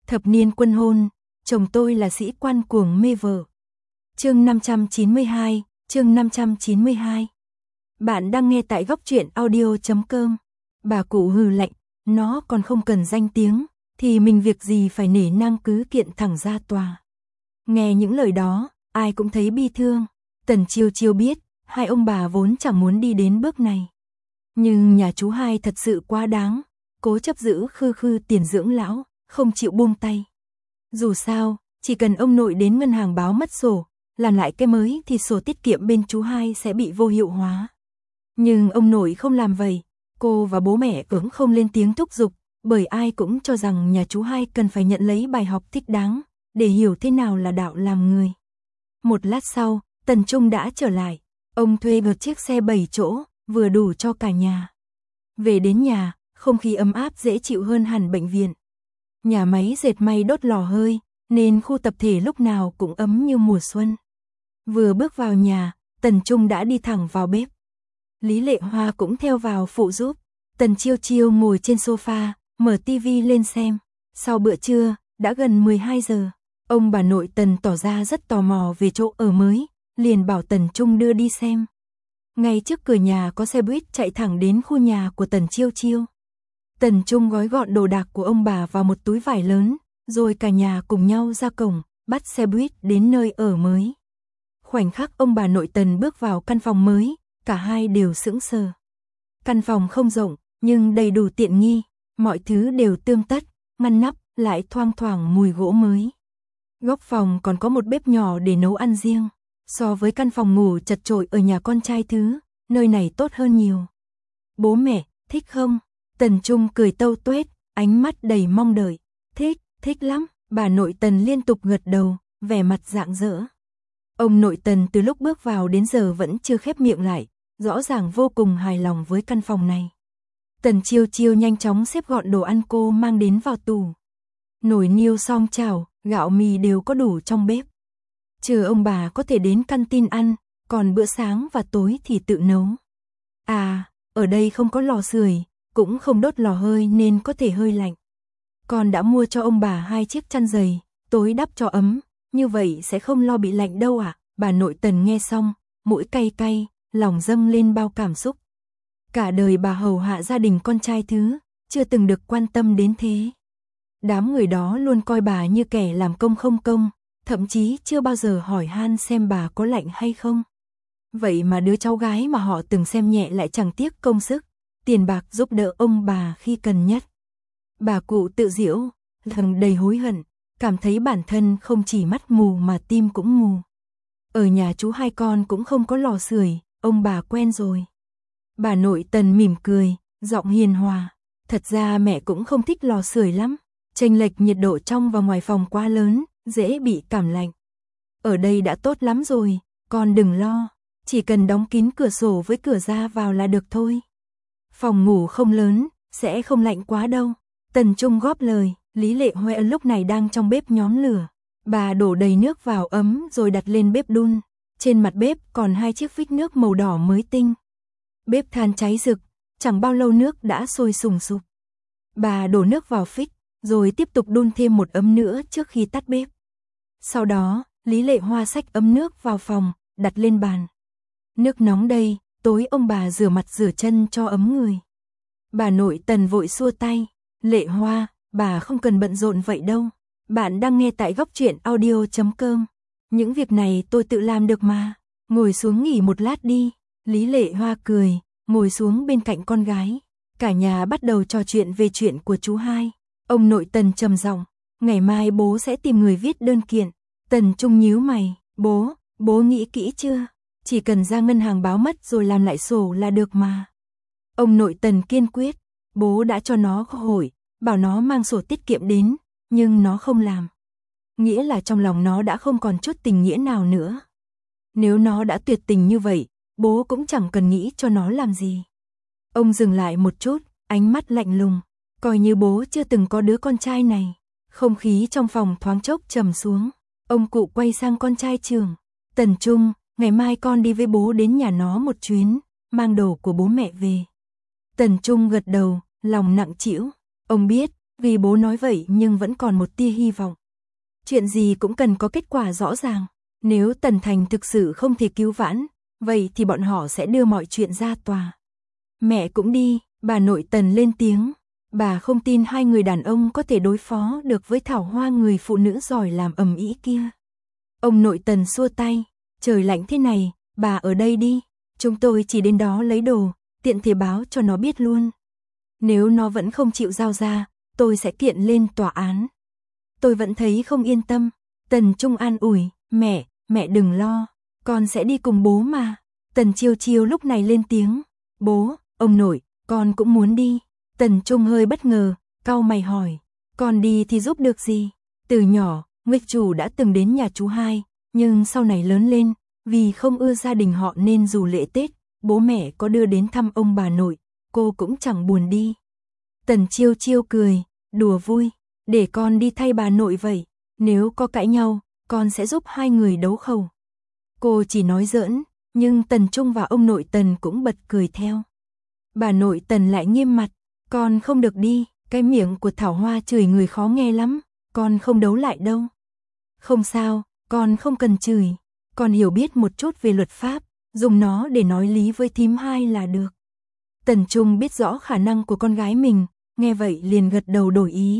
Thập niên quân hôn, chồng tôi là sĩ quan cuồng mê vợ. Chương 592, chương 592. Bạn đang nghe tại góc truyện audio.com. Bà cụ hừ lạnh, nó còn không cần danh tiếng, thì mình việc gì phải nể nang cứ kiện thẳng ra tòa. Nghe những lời đó, ai cũng thấy bi thương. Tần Chiêu Chiêu biết, hai ông bà vốn chẳng muốn đi đến bước này. Nhưng nhà chú hai thật sự quá đáng, cố chấp giữ khư tiền dưỡng lão, không chịu buông tay. Dù sao, chỉ cần ông nội đến ngân hàng báo mất sổ, làm lại cái mới thì sổ tiết kiệm bên chú hai sẽ bị vô hiệu hóa. Nhưng ông nội không làm vậy, cô và bố mẹ cũng không lên tiếng thúc giục, bởi ai cũng cho rằng nhà chú hai cần phải nhận lấy bài học thích đáng, để hiểu thế nào là đạo làm người. Một lát sau, Tần Trung đã trở lại, ông thuê một chiếc xe 7 chỗ, vừa đủ cho cả nhà. Về đến nhà, không khí ấm áp dễ chịu hơn hẳn bệnh viện. Nhà máy dệt may đốt lò hơi, nên khu tập thể lúc nào cũng ấm như mùa xuân. Vừa bước vào nhà, Tần Trung đã đi thẳng vào bếp. Lý Lệ Hoa cũng theo vào phụ giúp. Tần Chiêu Chiêu ngồi trên sofa, mở tivi lên xem. Sau bữa trưa, đã gần 12 giờ. Ông bà nội Tần tỏ ra rất tò mò về chỗ ở mới, liền bảo Tần Trung đưa đi xem. Ngay trước cửa nhà có xe buýt chạy thẳng đến khu nhà của Tần Chiêu Chiêu. Tần Trung gói gọn đồ đạc của ông bà vào một túi vải lớn, rồi cả nhà cùng nhau ra cổng, bắt xe buýt đến nơi ở mới. Khoảnh khắc ông bà nội Tần bước vào căn phòng mới, cả hai đều sững sờ. Căn phòng không rộng, nhưng đầy đủ tiện nghi, mọi thứ đều tươm tất, ngăn nắp, lại thoang thoảng mùi gỗ mới. Góc phòng còn có một bếp nhỏ để nấu ăn riêng. So với căn phòng ngủ chật chội ở nhà con trai thứ, nơi này tốt hơn nhiều. Bố mẹ, thích không? Tần Trung cười tâu tuét, ánh mắt đầy mong đợi. Thích lắm. Bà nội Tần liên tục gật đầu, vẻ mặt rạng rỡ. Ông nội Tần từ lúc bước vào đến giờ vẫn chưa khép miệng lại, rõ ràng vô cùng hài lòng với căn phòng này. Tần Chiêu Chiêu nhanh chóng xếp gọn đồ ăn cô mang đến vào tủ. Nồi niêu song chảo, gạo mì đều có đủ trong bếp. Trừ ông bà có thể đến căn tin ăn, còn bữa sáng và tối thì tự nấu. À, ở đây không có lò sưởi, cũng không đốt lò hơi nên có thể hơi lạnh. Con đã mua cho ông bà 2 chiếc chăn dày, tối đắp cho ấm, như vậy sẽ không lo bị lạnh đâu ạ. Bà nội Tần nghe xong, mũi cay cay, lòng dâng lên bao cảm xúc. Cả đời bà hầu hạ gia đình con trai thứ, chưa từng được quan tâm đến thế. Đám người đó luôn coi bà như kẻ làm công không công, thậm chí chưa bao giờ hỏi han xem bà có lạnh hay không. Vậy mà đứa cháu gái mà họ từng xem nhẹ lại chẳng tiếc công sức, tiền bạc giúp đỡ ông bà khi cần nhất. Bà cụ tự giễu, thầm đầy hối hận, cảm thấy bản thân không chỉ mắt mù mà tim cũng mù. Ở nhà chú hai con cũng không có lò sưởi, ông bà quen rồi. Bà nội Tần mỉm cười, giọng hiền hòa. Thật ra mẹ cũng không thích lò sưởi lắm, chênh lệch nhiệt độ trong và ngoài phòng quá lớn, dễ bị cảm lạnh. Ở đây đã tốt lắm rồi, con đừng lo, chỉ cần đóng kín cửa sổ với cửa ra vào là được thôi. Phòng ngủ không lớn, sẽ không lạnh quá đâu. Tần Trung góp lời. Lý Lệ Huệ lúc này đang trong bếp nhóm lửa. Bà đổ đầy nước vào ấm rồi đặt lên bếp đun. Trên mặt bếp còn 2 chiếc vích nước màu đỏ mới tinh. Bếp than cháy rực, chẳng bao lâu nước đã sôi sùng sục. Bà đổ nước vào phích, rồi tiếp tục đun thêm một ấm nữa trước khi tắt bếp. Sau đó, Lý Lệ Hoa xách ấm nước vào phòng, đặt lên bàn. Nước nóng đây, tối ông bà rửa mặt rửa chân cho ấm người. Bà nội Tần vội xua tay. Lệ Hoa, bà không cần bận rộn vậy đâu. Bạn đang nghe tại góc truyện audio.com. Những việc này tôi tự làm được mà. Ngồi xuống nghỉ một lát đi. Lý Lệ Hoa cười, ngồi xuống bên cạnh con gái. Cả nhà bắt đầu trò chuyện về chuyện của chú hai. Ông nội Tần trầm giọng, ngày mai bố sẽ tìm người viết đơn kiện. Tần Trung nhíu mày, bố nghĩ kỹ chưa? Chỉ cần ra ngân hàng báo mất rồi làm lại sổ là được mà. Ông nội Tần kiên quyết, bố đã cho nó cơ hội, bảo nó mang sổ tiết kiệm đến, nhưng nó không làm. Nghĩa là trong lòng nó đã không còn chút tình nghĩa nào nữa. Nếu nó đã tuyệt tình như vậy, bố cũng chẳng cần nghĩ cho nó làm gì. Ông dừng lại một chút, ánh mắt lạnh lùng, coi như bố chưa từng có đứa con trai này. Không khí trong phòng thoáng chốc trầm xuống. Ông cụ quay sang con trai trưởng, Tần Trung, ngày mai con đi với bố đến nhà nó một chuyến, mang đồ của bố mẹ về. Tần Trung gật đầu, lòng nặng trĩu. Ông biết, Vì bố nói vậy nhưng vẫn còn một tia hy vọng. Chuyện gì cũng cần có kết quả rõ ràng. Nếu Tần Thành thực sự không thể cứu vãn, vậy thì bọn họ sẽ đưa mọi chuyện ra tòa. Mẹ cũng đi, bà nội Tần lên tiếng. Bà không tin hai người đàn ông có thể đối phó được với Thảo Hoa người phụ nữ giỏi làm ầm ĩ kia. Ông nội Tần xua tay, trời lạnh thế này, bà ở đây đi, chúng tôi chỉ đến đó lấy đồ, tiện thể báo cho nó biết luôn. Nếu nó vẫn không chịu giao ra, tôi sẽ kiện lên tòa án. Tôi vẫn thấy không yên tâm. Tần Trung an ủi, mẹ đừng lo, con sẽ đi cùng bố mà. Tần Chiêu Chiêu lúc này lên tiếng, bố, ông nội, con cũng muốn đi. Tần Trung hơi bất ngờ, cau mày hỏi, con đi thì giúp được gì? Từ nhỏ, Nguyệt Chủ đã từng đến nhà chú hai, nhưng sau này lớn lên, vì không ưa gia đình họ nên dù lễ Tết, bố mẹ có đưa đến thăm ông bà nội, cô cũng chẳng buồn đi. Tần Chiêu Chiêu cười, đùa vui, để con đi thay bà nội vậy, nếu có cãi nhau, con sẽ giúp hai người đấu khẩu. Cô chỉ nói giỡn, nhưng Tần Trung và ông nội Tần cũng bật cười theo. Bà nội Tần lại nghiêm mặt, con không được đi, cái miệng của Thảo Hoa chửi người khó nghe lắm, con không đấu lại đâu. Không sao, con không cần chửi, con hiểu biết một chút về luật pháp, dùng nó để nói lý với thím hai là được. Tần Trung biết rõ khả năng của con gái mình, nghe vậy liền gật đầu đổi ý.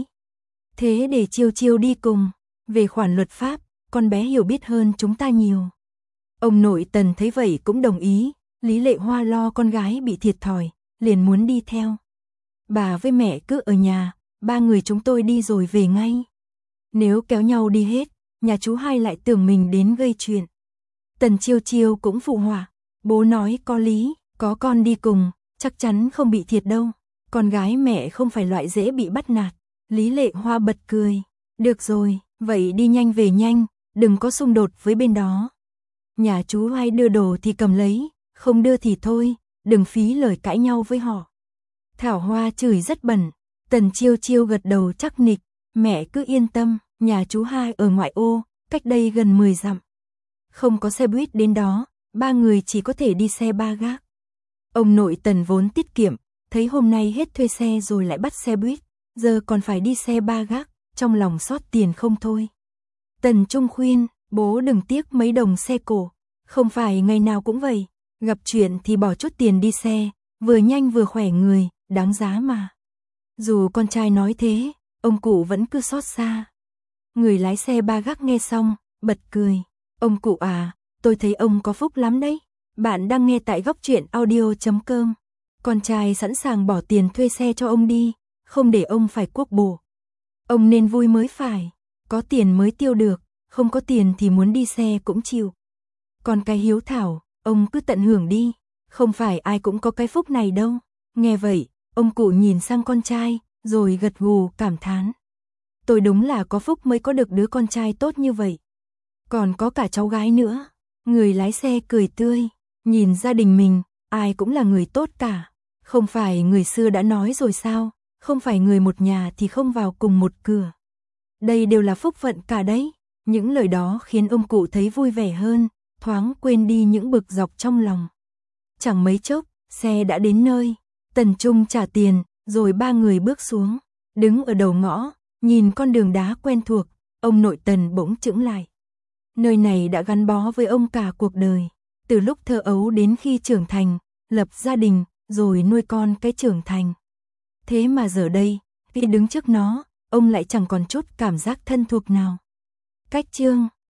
Thế để Chiêu Chiêu đi cùng, về khoản luật pháp, con bé hiểu biết hơn chúng ta nhiều. Ông nội Tần thấy vậy cũng đồng ý, Lý Lệ Hoa lo con gái bị thiệt thòi, liền muốn đi theo. Bà với mẹ cứ ở nhà, ba người chúng tôi đi rồi về ngay. Nếu kéo nhau đi hết, nhà chú hai lại tưởng mình đến gây chuyện. Tần Chiêu Chiêu cũng phụ họa, bố nói có lý, có con đi cùng, chắc chắn không bị thiệt đâu. Con gái mẹ không phải loại dễ bị bắt nạt. Lý Lệ Hoa bật cười, được rồi, vậy đi nhanh về nhanh, đừng có xung đột với bên đó. Nhà chú hai đưa đồ thì cầm lấy, không đưa thì thôi, đừng phí lời cãi nhau với họ. Thảo Hoa chửi rất bẩn, Tần Chiêu Chiêu gật đầu chắc nịch, mẹ cứ yên tâm, nhà chú hai ở ngoại ô, cách đây gần 10 dặm. Không có xe buýt đến đó, ba người chỉ có thể đi xe ba gác. Ông nội Tần vốn tiết kiệm, thấy hôm nay hết thuê xe rồi lại bắt xe buýt, giờ còn phải đi xe ba gác, trong lòng xót tiền không thôi. Tần Trung khuyên, bố đừng tiếc mấy đồng xe cổ, không phải ngày nào cũng vậy, gặp chuyện thì bỏ chút tiền đi xe, vừa nhanh vừa khỏe người, đáng giá mà. Dù con trai nói thế, ông cụ vẫn cứ xót xa. Người lái xe ba gác nghe xong, bật cười, ông cụ à, tôi thấy ông có phúc lắm đấy. Bạn đang nghe tại Góc Truyện Audio.com. Con trai sẵn sàng bỏ tiền thuê xe cho ông đi, không để ông phải cuốc bộ. Ông nên vui mới phải, có tiền mới tiêu được, không có tiền thì muốn đi xe cũng chịu. Còn cái hiếu thảo, ông cứ tận hưởng đi, không phải ai cũng có cái phúc này đâu. Nghe vậy, ông cụ nhìn sang con trai, rồi gật gù cảm thán. Tôi đúng là có phúc mới có được đứa con trai tốt như vậy. Còn có cả cháu gái nữa. Người lái xe cười tươi, nhìn gia đình mình, ai cũng là người tốt cả. Không phải người xưa đã nói rồi sao, không phải người một nhà thì không vào cùng một cửa. Đây đều là phúc phận cả đấy. Những lời đó khiến ông cụ thấy vui vẻ hơn, thoáng quên đi những bực dọc trong lòng. Chẳng mấy chốc, xe đã đến nơi. Tần Trung trả tiền, rồi ba người bước xuống. Đứng ở đầu ngõ, nhìn con đường đá quen thuộc, ông nội Tần bỗng chững lại. Nơi này đã gắn bó với ông cả cuộc đời. Từ lúc thơ ấu đến khi trưởng thành, lập gia đình, rồi nuôi con cái trưởng thành. Thế mà giờ đây, khi đứng trước nó, ông lại chẳng còn chút cảm giác thân thuộc nào. Cách chương